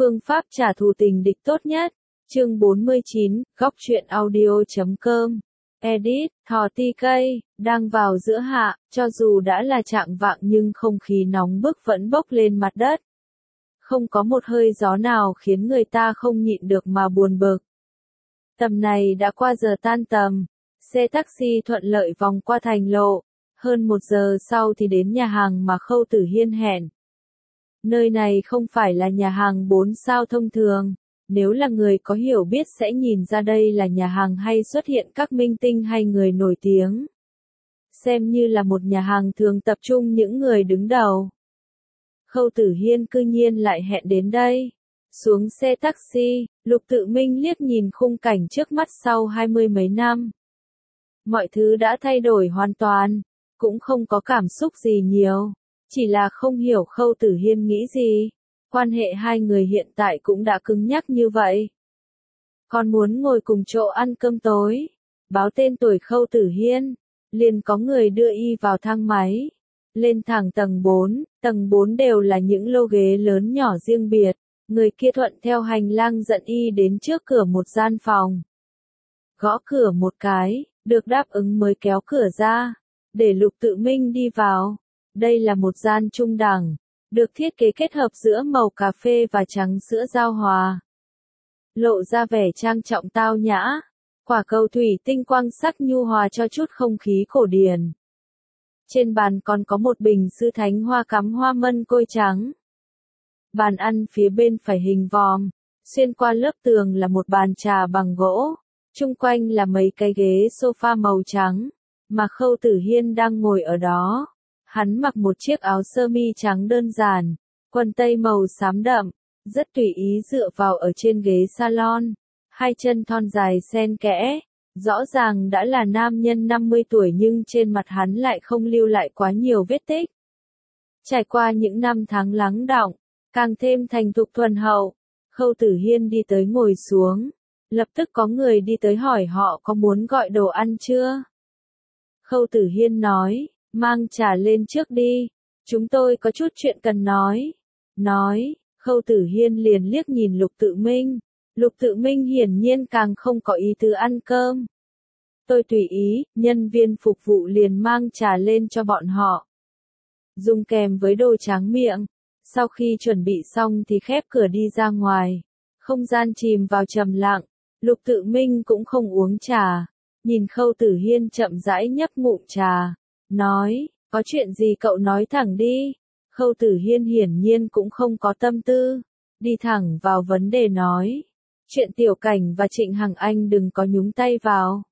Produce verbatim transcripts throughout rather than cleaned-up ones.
Phương pháp trả thù tình địch tốt nhất. Chương bốn mươi chín, góc truyện audio chấm com. Edit, Thò ti cây, đang vào giữa hạ, cho dù đã là trạng vạng nhưng không khí nóng bức vẫn bốc lên mặt đất. Không có một hơi gió nào khiến người ta không nhịn được mà buồn bực. Tầm này đã qua giờ tan tầm, xe taxi thuận lợi vòng qua thành lộ, hơn một giờ sau thì đến nhà hàng mà Khâu Tử Hiên hẹn. Nơi này không phải là nhà hàng bốn sao thông thường, nếu là người có hiểu biết sẽ nhìn ra đây là nhà hàng hay xuất hiện các minh tinh hay người nổi tiếng. Xem như là một nhà hàng thường tập trung những người đứng đầu. Khâu Tử Hiên cư nhiên lại hẹn đến đây. Xuống xe taxi, Lục Tự Minh liếc nhìn khung cảnh trước mắt sau hai mươi mấy năm. Mọi thứ đã thay đổi hoàn toàn, cũng không có cảm xúc gì nhiều, chỉ là không hiểu Khâu Tử Hiên nghĩ gì. Quan hệ hai người hiện tại cũng đã cứng nhắc như vậy. Còn muốn ngồi cùng chỗ ăn cơm tối, báo tên tuổi Khâu Tử Hiên, liền có người đưa y vào thang máy. Lên thẳng tầng bốn, tầng bốn đều là những lô ghế lớn nhỏ riêng biệt, người kia thuận theo hành lang dẫn y đến trước cửa một gian phòng. Gõ cửa một cái, được đáp ứng mới kéo cửa ra, để Lục Tự Minh đi vào. Đây là một gian trung đẳng, được thiết kế kết hợp giữa màu cà phê và trắng sữa giao hòa. Lộ ra vẻ trang trọng tao nhã, quả cầu thủy tinh quang sắc nhu hòa cho chút không khí cổ điển. Trên bàn còn có một bình sư thánh hoa cắm hoa mân côi trắng. Bàn ăn phía bên phải hình vòm, xuyên qua lớp tường là một bàn trà bằng gỗ, chung quanh là mấy cái ghế sofa màu trắng, mà Khâu Tử Hiên đang ngồi ở đó. Hắn mặc một chiếc áo sơ mi trắng đơn giản, quần tây màu xám đậm, rất tùy ý dựa vào ở trên ghế salon, hai chân thon dài xen kẽ, rõ ràng đã là nam nhân năm mươi tuổi nhưng trên mặt hắn lại không lưu lại quá nhiều vết tích. Trải qua những năm tháng lắng đọng, càng thêm thành thục thuần hậu, Khâu Tử Hiên đi tới ngồi xuống, lập tức có người đi tới hỏi họ có muốn gọi đồ ăn chưa. Khâu Tử Hiên nói, mang trà lên trước đi, chúng tôi có chút chuyện cần nói. Nói, Khâu Tử Hiên liền liếc nhìn Lục Tự Minh. Lục Tự Minh hiển nhiên càng không có ý tứ ăn cơm. Tôi tùy ý, nhân viên phục vụ liền mang trà lên cho bọn họ. Dùng kèm với đồ tráng miệng. Sau khi chuẩn bị xong thì khép cửa đi ra ngoài. Không gian chìm vào trầm lặng. Lục Tự Minh cũng không uống trà. Nhìn Khâu Tử Hiên chậm rãi nhấp ngụm trà. Nói, có chuyện gì cậu nói thẳng đi. Khâu Tử Hiên hiển nhiên cũng không có tâm tư. Đi thẳng vào vấn đề nói. Chuyện Tiểu Cảnh và Trịnh Hằng anh đừng có nhúng tay vào.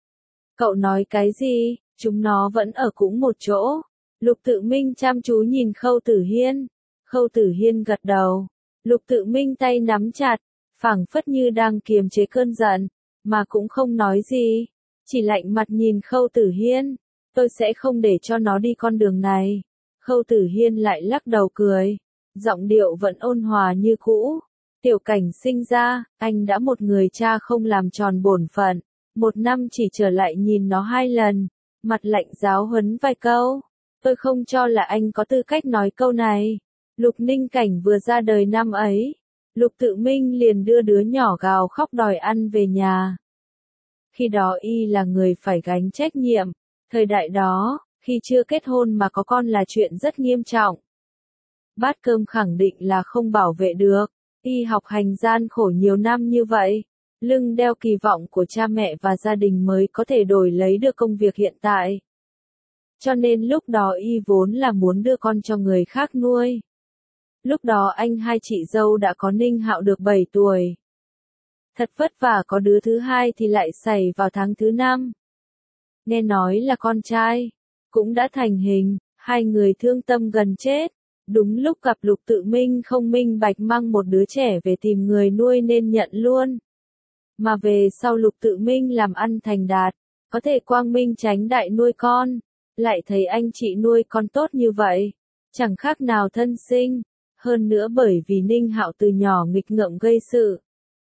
Cậu nói cái gì, chúng nó vẫn ở cũng một chỗ. Lục Tự Minh chăm chú nhìn Khâu Tử Hiên. Khâu Tử Hiên gật đầu. Lục Tự Minh tay nắm chặt, phảng phất như đang kiềm chế cơn giận, mà cũng không nói gì. Chỉ lạnh mặt nhìn Khâu Tử Hiên. Tôi sẽ không để cho nó đi con đường này. Khâu Tử Hiên lại lắc đầu cười. Giọng điệu vẫn ôn hòa như cũ. Tiểu Cảnh sinh ra, anh đã một người cha không làm tròn bổn phận. Một năm chỉ trở lại nhìn nó hai lần. Mặt lạnh giáo huấn vài câu. Tôi không cho là anh có tư cách nói câu này. Lục Ninh Cảnh vừa ra đời năm ấy. Lục Tự Minh liền đưa đứa nhỏ gào khóc đòi ăn về nhà. Khi đó y là người phải gánh trách nhiệm. Thời đại đó, khi chưa kết hôn mà có con là chuyện rất nghiêm trọng. Bát cơm khẳng định là không bảo vệ được. Y học hành gian khổ nhiều năm như vậy. Lưng đeo kỳ vọng của cha mẹ và gia đình mới có thể đổi lấy được công việc hiện tại. Cho nên lúc đó y vốn là muốn đưa con cho người khác nuôi. Lúc đó anh hai chị dâu đã có Ninh Hạo được bảy tuổi. Thật vất vả có đứa thứ hai thì lại xảy vào tháng thứ năm. Nghe nói là con trai, cũng đã thành hình, hai người thương tâm gần chết. Đúng lúc gặp Lục Tự Minh không minh bạch mang một đứa trẻ về tìm người nuôi nên nhận luôn. Mà về sau Lục Tự Minh làm ăn thành đạt, có thể quang minh chánh đại nuôi con, lại thấy anh chị nuôi con tốt như vậy, chẳng khác nào thân sinh, hơn nữa bởi vì Ninh Hạo từ nhỏ nghịch ngợm gây sự.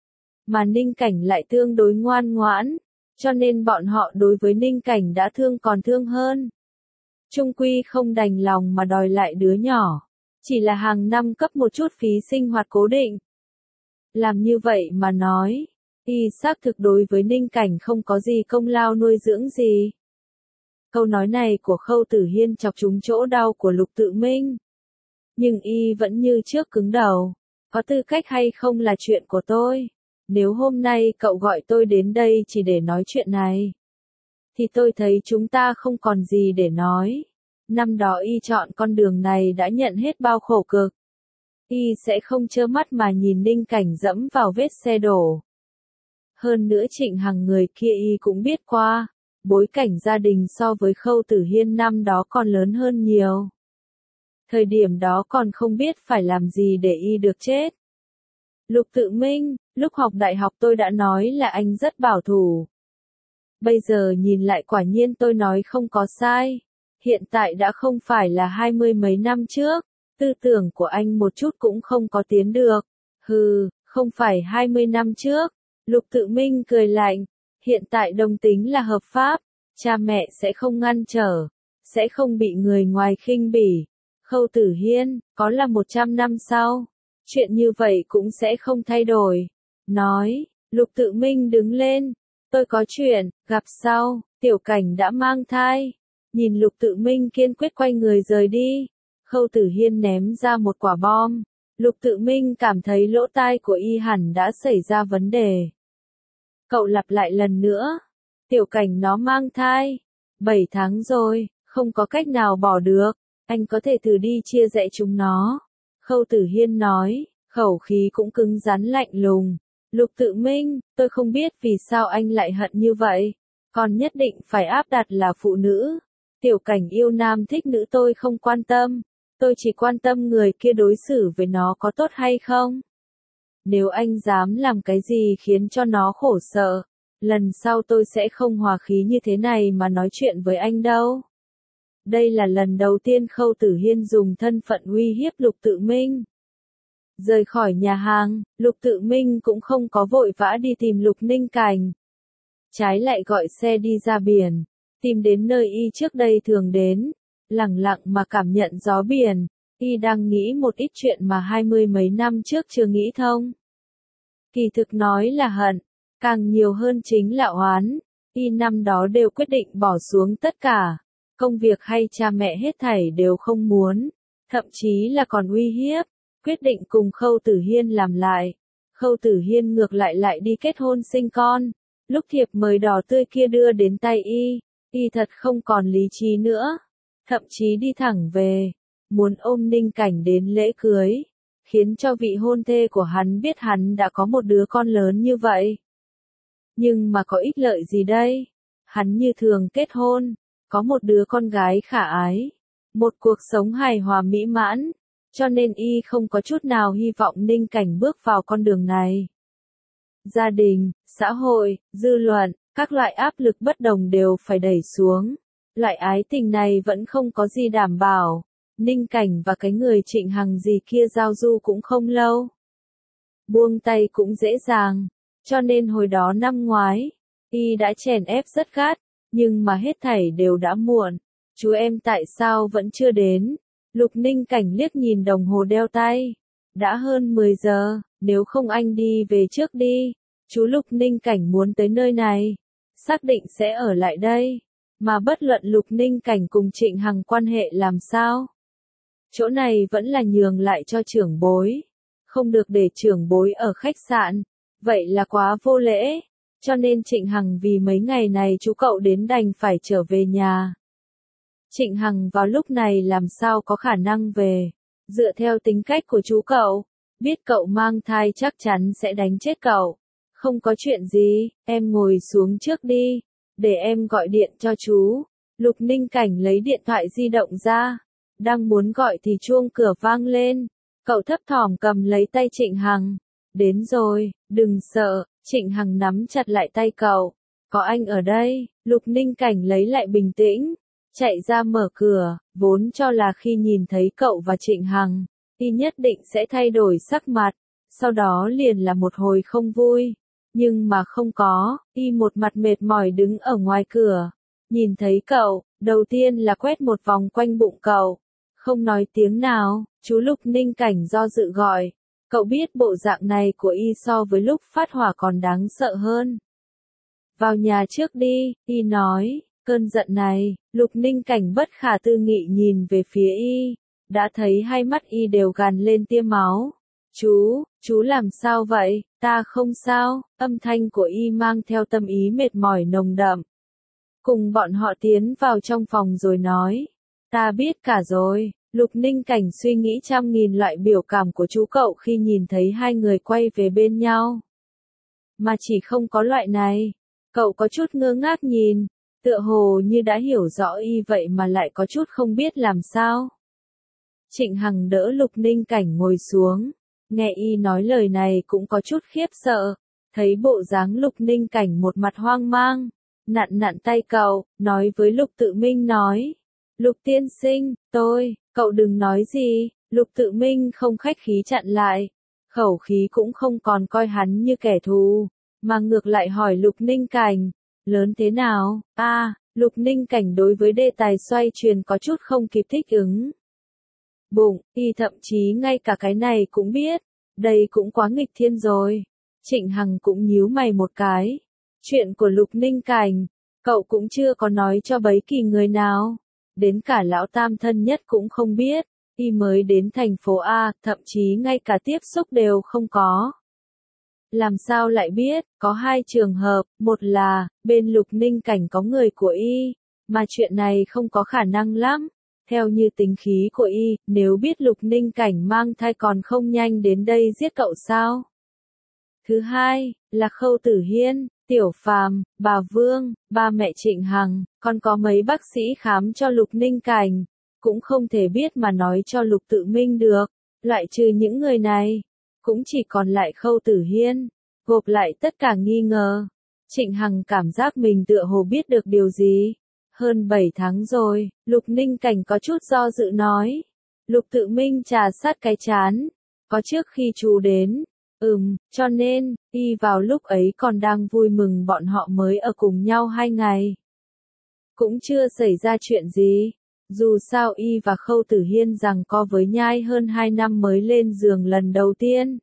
Mà Ninh Cảnh lại tương đối ngoan ngoãn, cho nên bọn họ đối với Ninh Cảnh đã thương còn thương hơn. Trung quy không đành lòng mà đòi lại đứa nhỏ, chỉ là hàng năm cấp một chút phí sinh hoạt cố định. Làm như vậy mà nói, y xác thực đối với Ninh Cảnh không có gì công lao nuôi dưỡng gì. Câu nói này của Khâu Tử Hiên chọc trúng chỗ đau của Lục Tự Minh. Nhưng y vẫn như trước cứng đầu. Có tư cách hay không là chuyện của tôi. Nếu hôm nay cậu gọi tôi đến đây chỉ để nói chuyện này, thì tôi thấy chúng ta không còn gì để nói. Năm đó y chọn con đường này đã nhận hết bao khổ cực. Y sẽ không trơ mắt mà nhìn Ninh Cảnh dẫm vào vết xe đổ. Hơn nữa Trịnh Hằng người kia y cũng biết qua, bối cảnh gia đình so với Khâu Tử Hiên năm đó còn lớn hơn nhiều. Thời điểm đó còn không biết phải làm gì để y được chết. Lục Tự Minh, lúc học đại học tôi đã nói là anh rất bảo thủ. Bây giờ nhìn lại quả nhiên tôi nói không có sai. Hiện tại đã không phải là hai mươi mấy năm trước, tư tưởng của anh một chút cũng không có tiến được. Hừ, không phải hai mươi năm trước. Lục Tự Minh cười lạnh, hiện tại đồng tính là hợp pháp, cha mẹ sẽ không ngăn trở, sẽ không bị người ngoài khinh bỉ. Khâu Tử Hiên, có là một trăm năm sau, chuyện như vậy cũng sẽ không thay đổi. Nói, Lục Tự Minh đứng lên, tôi có chuyện, gặp sau, Tiểu Cảnh đã mang thai. Nhìn Lục Tự Minh kiên quyết quay người rời đi, Khâu Tử Hiên ném ra một quả bom. Lục Tự Minh cảm thấy lỗ tai của y hẳn đã xảy ra vấn đề. Cậu lặp lại lần nữa, Tiểu Cảnh nó mang thai, bảy tháng rồi, không có cách nào bỏ được, anh có thể thử đi chia rẽ chúng nó. Khâu Tử Hiên nói, khẩu khí cũng cứng rắn lạnh lùng. Lục Tự Minh, tôi không biết vì sao anh lại hận như vậy, còn nhất định phải áp đặt là phụ nữ. Tiểu Cảnh yêu nam thích nữ tôi không quan tâm, tôi chỉ quan tâm người kia đối xử với nó có tốt hay không. Nếu anh dám làm cái gì khiến cho nó khổ sợ, lần sau tôi sẽ không hòa khí như thế này mà nói chuyện với anh đâu. Đây là lần đầu tiên Khâu Tử Hiên dùng thân phận uy hiếp Lục Tự Minh. Rời khỏi nhà hàng, Lục Tự Minh cũng không có vội vã đi tìm Lục Ninh Cảnh. Trái lại gọi xe đi ra biển, tìm đến nơi y trước đây thường đến, lặng lặng mà cảm nhận gió biển. Y đang nghĩ một ít chuyện mà hai mươi mấy năm trước chưa nghĩ thông. Kỳ thực nói là hận, càng nhiều hơn chính là oán. Y năm đó đều quyết định bỏ xuống tất cả, công việc hay cha mẹ hết thảy đều không muốn, thậm chí là còn uy hiếp, quyết định cùng Khâu Tử Hiên làm lại. Khâu Tử Hiên ngược lại lại đi kết hôn sinh con. Lúc thiệp mời đỏ tươi kia đưa đến tay y, y thật không còn lý trí nữa, thậm chí đi thẳng về, muốn ôm Ninh Cảnh đến lễ cưới, khiến cho vị hôn thê của hắn biết hắn đã có một đứa con lớn như vậy. Nhưng mà có ích lợi gì đây? Hắn như thường kết hôn, có một đứa con gái khả ái, một cuộc sống hài hòa mỹ mãn, cho nên y không có chút nào hy vọng Ninh Cảnh bước vào con đường này. Gia đình, xã hội, dư luận, các loại áp lực bất đồng đều phải đẩy xuống. Loại ái tình này vẫn không có gì đảm bảo. Ninh Cảnh và cái người Trịnh Hằng gì kia giao du cũng không lâu. Buông tay cũng dễ dàng. Cho nên hồi đó năm ngoái, y đã chèn ép rất gắt, nhưng mà hết thảy đều đã muộn. Chú em tại sao vẫn chưa đến? Lục Ninh Cảnh liếc nhìn đồng hồ đeo tay. Đã hơn mười giờ, nếu không anh đi về trước đi. Chú Lục Ninh Cảnh muốn tới nơi này, xác định sẽ ở lại đây. Mà bất luận Lục Ninh Cảnh cùng Trịnh Hằng quan hệ làm sao, chỗ này vẫn là nhường lại cho trưởng bối. Không được để trưởng bối ở khách sạn, vậy là quá vô lễ. Cho nên Trịnh Hằng vì mấy ngày này chú cậu đến đành phải trở về nhà. Trịnh Hằng vào lúc này làm sao có khả năng về. Dựa theo tính cách của chú cậu, biết cậu mang thai chắc chắn sẽ đánh chết cậu. Không có chuyện gì, em ngồi xuống trước đi, để em gọi điện cho chú. Lục Ninh Cảnh lấy điện thoại di động ra, đang muốn gọi thì chuông cửa vang lên. Cậu thấp thỏm cầm lấy tay Trịnh Hằng. Đến rồi, đừng sợ. Trịnh Hằng nắm chặt lại tay cậu. Có anh ở đây. Lục Ninh Cảnh lấy lại bình tĩnh, chạy ra mở cửa, vốn cho là khi nhìn thấy cậu và Trịnh Hằng, y nhất định sẽ thay đổi sắc mặt, sau đó liền là một hồi không vui. Nhưng mà không có, y một mặt mệt mỏi đứng ở ngoài cửa. Nhìn thấy cậu, đầu tiên là quét một vòng quanh bụng cậu. Không nói tiếng nào, chú Lục Ninh Cảnh do dự gọi. Cậu biết bộ dạng này của y so với lúc phát hỏa còn đáng sợ hơn. Vào nhà trước đi, y nói, cơn giận này, Lục Ninh Cảnh bất khả tư nghị nhìn về phía y, đã thấy hai mắt y đều gàn lên tia máu. Chú, chú làm sao vậy, ta không sao, âm thanh của y mang theo tâm ý mệt mỏi nồng đậm. Cùng bọn họ tiến vào trong phòng rồi nói, ta biết cả rồi. Lục Ninh Cảnh suy nghĩ trăm nghìn loại biểu cảm của chú cậu khi nhìn thấy hai người quay về bên nhau. Mà chỉ không có loại này. Cậu có chút ngơ ngác nhìn, tựa hồ như đã hiểu rõ y vậy mà lại có chút không biết làm sao. Trịnh Hằng đỡ Lục Ninh Cảnh ngồi xuống, nghe y nói lời này cũng có chút khiếp sợ, thấy bộ dáng Lục Ninh Cảnh một mặt hoang mang, nặn nặn tay cậu, nói với Lục Tự Minh nói, Lục tiên sinh, tôi, cậu đừng nói gì, Lục Tự Minh không khách khí chặn lại, khẩu khí cũng không còn coi hắn như kẻ thù, mà ngược lại hỏi Lục Ninh Cảnh, lớn thế nào, a à, Lục Ninh Cảnh đối với đề tài xoay truyền có chút không kịp thích ứng. Bụng, y thậm chí ngay cả cái này cũng biết, đây cũng quá nghịch thiên rồi. Trịnh Hằng cũng nhíu mày một cái. Chuyện của Lục Ninh Cảnh, cậu cũng chưa có nói cho bấy kỳ người nào. Đến cả lão tam thân nhất cũng không biết, y mới đến thành phố A, thậm chí ngay cả tiếp xúc đều không có. Làm sao lại biết, có hai trường hợp, một là, bên Lục Ninh Cảnh có người của y, mà chuyện này không có khả năng lắm. Theo như tính khí của y, nếu biết Lục Ninh Cảnh mang thai còn không nhanh đến đây giết cậu sao? Thứ hai, là Khâu Tử Hiên, Tiểu Phàm, bà Vương, ba mẹ Trịnh Hằng, còn có mấy bác sĩ khám cho Lục Ninh Cảnh, cũng không thể biết mà nói cho Lục Tự Minh được, loại trừ những người này, cũng chỉ còn lại Khâu Tử Hiên, gộp lại tất cả nghi ngờ. Trịnh Hằng cảm giác mình tựa hồ biết được điều gì. Hơn bảy tháng rồi, Lục Ninh Cảnh có chút do dự nói. Lục Tự Minh trà sát cái chán. Có trước khi chú đến. Ừm, cho nên, y vào lúc ấy còn đang vui mừng bọn họ mới ở cùng nhau hai ngày. Cũng chưa xảy ra chuyện gì. Dù sao y và Khâu Tử Hiên rằng co với nhai hơn hai năm mới lên giường lần đầu tiên.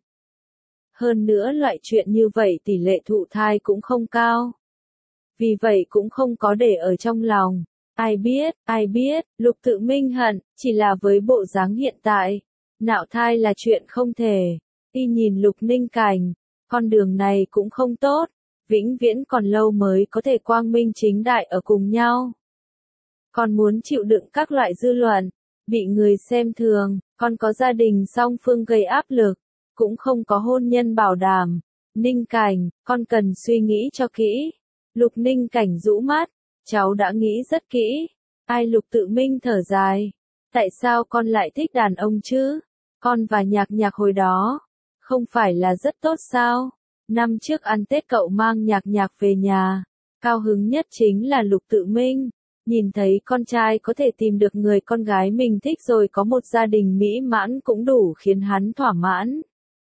Hơn nữa loại chuyện như vậy tỷ lệ thụ thai cũng không cao. Vì vậy cũng không có để ở trong lòng. Ai biết, ai biết, Lục Tự Minh hận, chỉ là với bộ dáng hiện tại. Nạo thai là chuyện không thể. Y nhìn Lục Ninh Cảnh, con đường này cũng không tốt. Vĩnh viễn còn lâu mới có thể quang minh chính đại ở cùng nhau. Còn muốn chịu đựng các loại dư luận, bị người xem thường, còn có gia đình song phương gây áp lực, cũng không có hôn nhân bảo đảm. Ninh Cảnh, con cần suy nghĩ cho kỹ. Lục Ninh Cảnh rũ mắt, cháu đã nghĩ rất kỹ. Ai Lục Tự Minh thở dài. Tại sao con lại thích đàn ông chứ? Con và Nhạc Nhạc hồi đó, không phải là rất tốt sao? Năm trước ăn Tết cậu mang Nhạc Nhạc về nhà. Cao hứng nhất chính là Lục Tự Minh. Nhìn thấy con trai có thể tìm được người con gái mình thích rồi có một gia đình mỹ mãn cũng đủ khiến hắn thỏa mãn.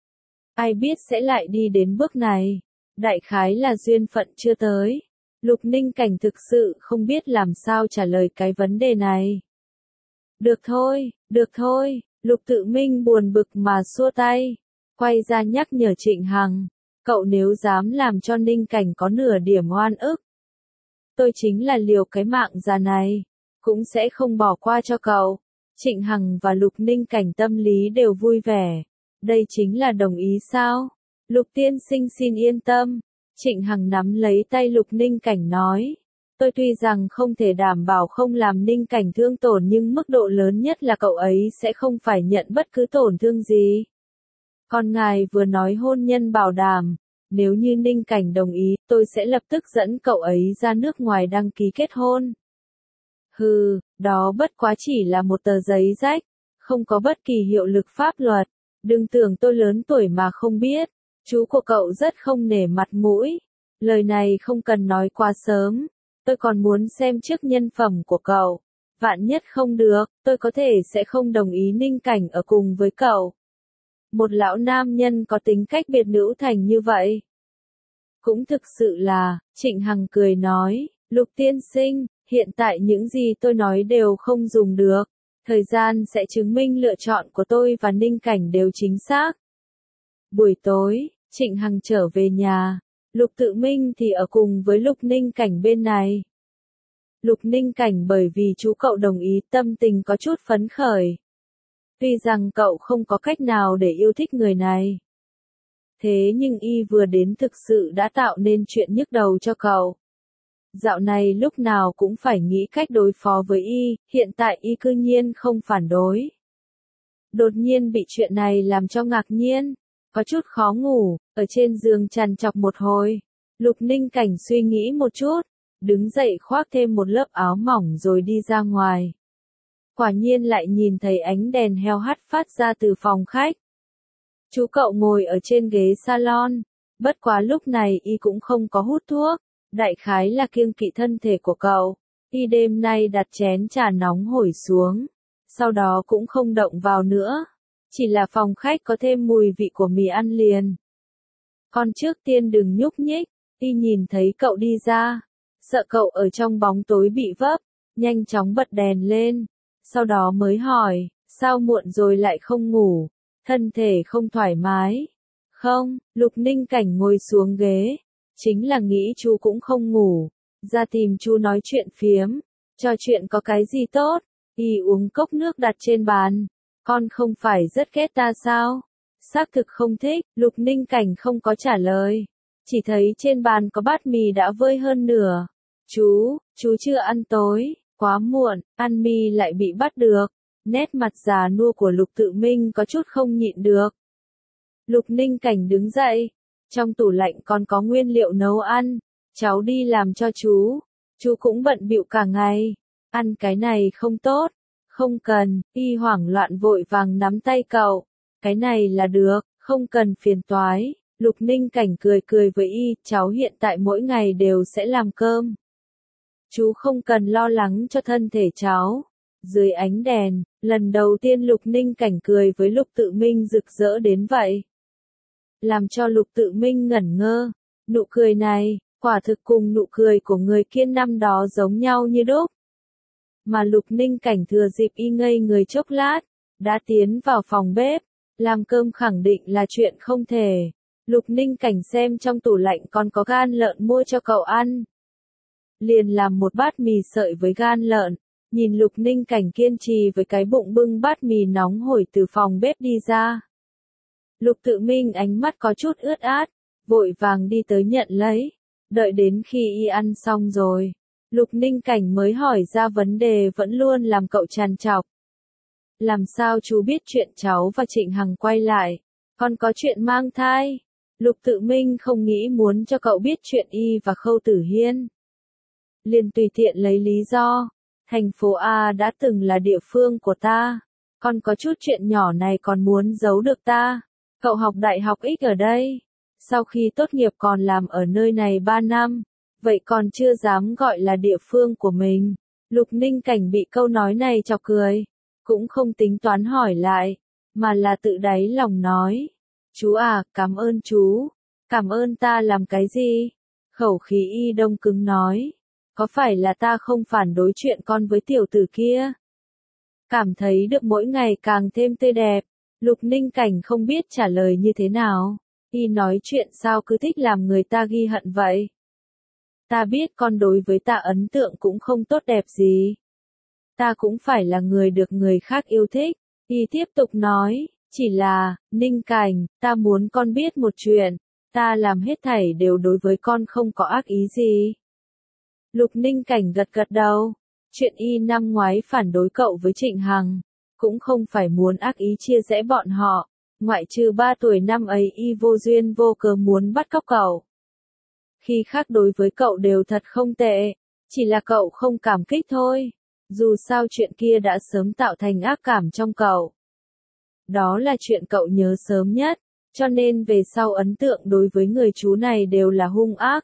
Ai biết sẽ lại đi đến bước này. Đại khái là duyên phận chưa tới. Lục Ninh Cảnh thực sự không biết làm sao trả lời cái vấn đề này. Được thôi, được thôi, Lục Tự Minh buồn bực mà xua tay. Quay ra nhắc nhở Trịnh Hằng. Cậu nếu dám làm cho Ninh Cảnh có nửa điểm oan ức. Tôi chính là liều cái mạng già này. Cũng sẽ không bỏ qua cho cậu. Trịnh Hằng và Lục Ninh Cảnh tâm lý đều vui vẻ. Đây chính là đồng ý sao? Lục tiên sinh xin yên tâm. Trịnh Hằng nắm lấy tay Lục Ninh Cảnh nói. Tôi tuy rằng không thể đảm bảo không làm Ninh Cảnh thương tổn nhưng mức độ lớn nhất là cậu ấy sẽ không phải nhận bất cứ tổn thương gì. Còn ngài vừa nói hôn nhân bảo đảm. Nếu như Ninh Cảnh đồng ý, tôi sẽ lập tức dẫn cậu ấy ra nước ngoài đăng ký kết hôn. Hừ, đó bất quá chỉ là một tờ giấy rách. Không có bất kỳ hiệu lực pháp luật. Đừng tưởng tôi lớn tuổi mà không biết. Chú của cậu rất không nể mặt mũi. Lời này không cần nói quá sớm. Tôi còn muốn xem trước nhân phẩm của cậu. Vạn nhất không được, tôi có thể sẽ không đồng ý Ninh Cảnh ở cùng với cậu. Một lão nam nhân có tính cách biệt nữ thành như vậy. Cũng thực sự là, Trịnh Hằng cười nói, Lục tiên sinh, hiện tại những gì tôi nói đều không dùng được. Thời gian sẽ chứng minh lựa chọn của tôi và Ninh Cảnh đều chính xác. Buổi tối, Trịnh Hằng trở về nhà, Lục Tự Minh thì ở cùng với Lục Ninh Cảnh bên này. Lục Ninh Cảnh bởi vì chú cậu đồng ý tâm tình có chút phấn khởi. Tuy rằng cậu không có cách nào để yêu thích người này. Thế nhưng y vừa đến thực sự đã tạo nên chuyện nhức đầu cho cậu. Dạo này lúc nào cũng phải nghĩ cách đối phó với y, hiện tại y cư nhiên không phản đối. Đột nhiên bị chuyện này làm cho ngạc nhiên, có chút khó ngủ, ở trên giường trằn trọc một hồi. Lục Ninh Cảnh suy nghĩ một chút, đứng dậy khoác thêm một lớp áo mỏng rồi đi ra ngoài. Quả nhiên lại nhìn thấy ánh đèn heo hắt phát ra từ phòng khách. Chú cậu ngồi ở trên ghế salon, bất quá lúc này y cũng không có hút thuốc, đại khái là kiêng kỵ thân thể của cậu. Y đêm nay đặt chén trà nóng hổi xuống, sau đó cũng không động vào nữa, chỉ là phòng khách có thêm mùi vị của mì ăn liền. Con trước tiên đừng nhúc nhích, y nhìn thấy cậu đi ra, sợ cậu ở trong bóng tối bị vấp, nhanh chóng bật đèn lên, sau đó mới hỏi, sao muộn rồi lại không ngủ, thân thể không thoải mái. Không, Lục Ninh Cảnh ngồi xuống ghế, chính là nghĩ chú cũng không ngủ, ra tìm chú nói chuyện phiếm, trò chuyện có cái gì tốt. Y uống cốc nước đặt trên bàn, con không phải rất ghét ta sao? Xác thực không thích, Lục Ninh Cảnh không có trả lời, chỉ thấy trên bàn có bát mì đã vơi hơn nửa. Chú, chú chưa ăn tối, quá muộn, ăn mì lại bị bắt được. Nét mặt già nua của Lục Tự Minh có chút không nhịn được. Lục Ninh Cảnh đứng dậy, trong tủ lạnh còn có nguyên liệu nấu ăn, cháu đi làm cho chú, chú cũng bận bịu cả ngày, ăn cái này không tốt, không cần. Y hoảng loạn vội vàng nắm tay cậu, cái này là được, không cần phiền toái. Lục Ninh Cảnh cười cười với y, cháu hiện tại mỗi ngày đều sẽ làm cơm. Chú không cần lo lắng cho thân thể cháu. Dưới ánh đèn, lần đầu tiên Lục Ninh Cảnh cười với Lục Tự Minh rực rỡ đến vậy. Làm cho Lục Tự Minh ngẩn ngơ, nụ cười này, quả thực cùng nụ cười của người kia năm đó giống nhau như đúc. Mà Lục Ninh Cảnh thừa dịp y ngây người chốc lát, đã tiến vào phòng bếp, làm cơm khẳng định là chuyện không thể. Lục Ninh Cảnh xem trong tủ lạnh còn có gan lợn mua cho cậu ăn. Liền làm một bát mì sợi với gan lợn, nhìn Lục Ninh Cảnh kiên trì với cái bụng bưng bát mì nóng hổi từ phòng bếp đi ra. Lục Tự Minh ánh mắt có chút ướt át, vội vàng đi tới nhận lấy, đợi đến khi y ăn xong rồi. Lục Ninh Cảnh mới hỏi ra vấn đề vẫn luôn làm cậu trằn trọc. Làm sao chú biết chuyện cháu và Trịnh Hằng quay lại, còn có chuyện mang thai? Lục Tự Minh không nghĩ muốn cho cậu biết chuyện y và Khâu Tử Hiên. Liền tùy tiện lấy lý do, thành phố A đã từng là địa phương của ta, còn có chút chuyện nhỏ này còn muốn giấu được ta. Cậu học đại học X ở đây, sau khi tốt nghiệp còn làm ở nơi này ba năm. Vậy còn chưa dám gọi là địa phương của mình. Lục Ninh Cảnh bị câu nói này chọc cười, cũng không tính toán hỏi lại, mà là tự đáy lòng nói. Chú à, cảm ơn chú. Cảm ơn ta làm cái gì? Khẩu khí y đông cứng nói. Có phải là ta không phản đối chuyện con với tiểu tử kia? Cảm thấy được mỗi ngày càng thêm tươi đẹp. Lục Ninh Cảnh không biết trả lời như thế nào. Y nói chuyện sao cứ thích làm người ta ghi hận vậy? Ta biết con đối với ta ấn tượng cũng không tốt đẹp gì. Ta cũng phải là người được người khác yêu thích. Y tiếp tục nói, chỉ là, Ninh Cảnh, ta muốn con biết một chuyện. Ta làm hết thảy đều đối với con không có ác ý gì. Lục Ninh Cảnh gật gật đầu. Chuyện y năm ngoái phản đối cậu với Trịnh Hằng, cũng không phải muốn ác ý chia rẽ bọn họ. Ngoại trừ ba tuổi năm ấy y vô duyên vô cớ muốn bắt cóc cậu. Khi khác đối với cậu đều thật không tệ, chỉ là cậu không cảm kích thôi. Dù sao chuyện kia đã sớm tạo thành ác cảm trong cậu. Đó là chuyện cậu nhớ sớm nhất, cho nên về sau ấn tượng đối với người chú này đều là hung ác.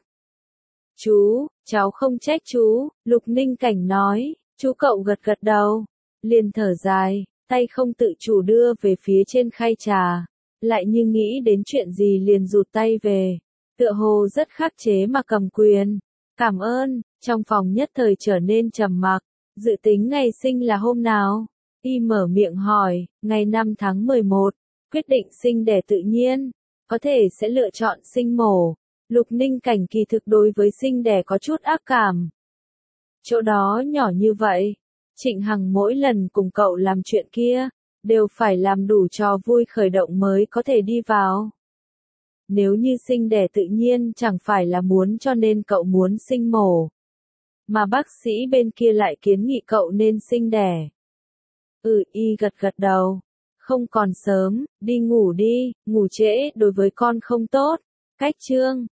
Chú, cháu không trách chú, Lục Ninh Cảnh nói. Chú cậu gật gật đầu, liền thở dài, tay không tự chủ đưa về phía trên khay trà, lại như nghĩ đến chuyện gì liền rụt tay về, tựa hồ rất khắc chế mà cầm quyền. Cảm ơn. Trong phòng nhất thời trở nên trầm mặc. Dự tính ngày sinh là hôm nào? Y mở miệng hỏi. Ngày năm tháng mười một, quyết định sinh đẻ tự nhiên. có thể sẽ lựa chọn sinh mổ. Lục Ninh Cảnh kỳ thực đối với sinh đẻ có chút ác cảm. Chỗ đó nhỏ như vậy, Trịnh Hằng mỗi lần cùng cậu làm chuyện kia, đều phải làm đủ trò vui khởi động mới có thể đi vào. Nếu như sinh đẻ tự nhiên chẳng phải là muốn cho nên cậu muốn sinh mổ. Mà bác sĩ bên kia lại kiến nghị cậu nên sinh đẻ. Ừ, y gật gật đầu. Không còn sớm, đi ngủ đi, ngủ trễ đối với con không tốt. Cách chương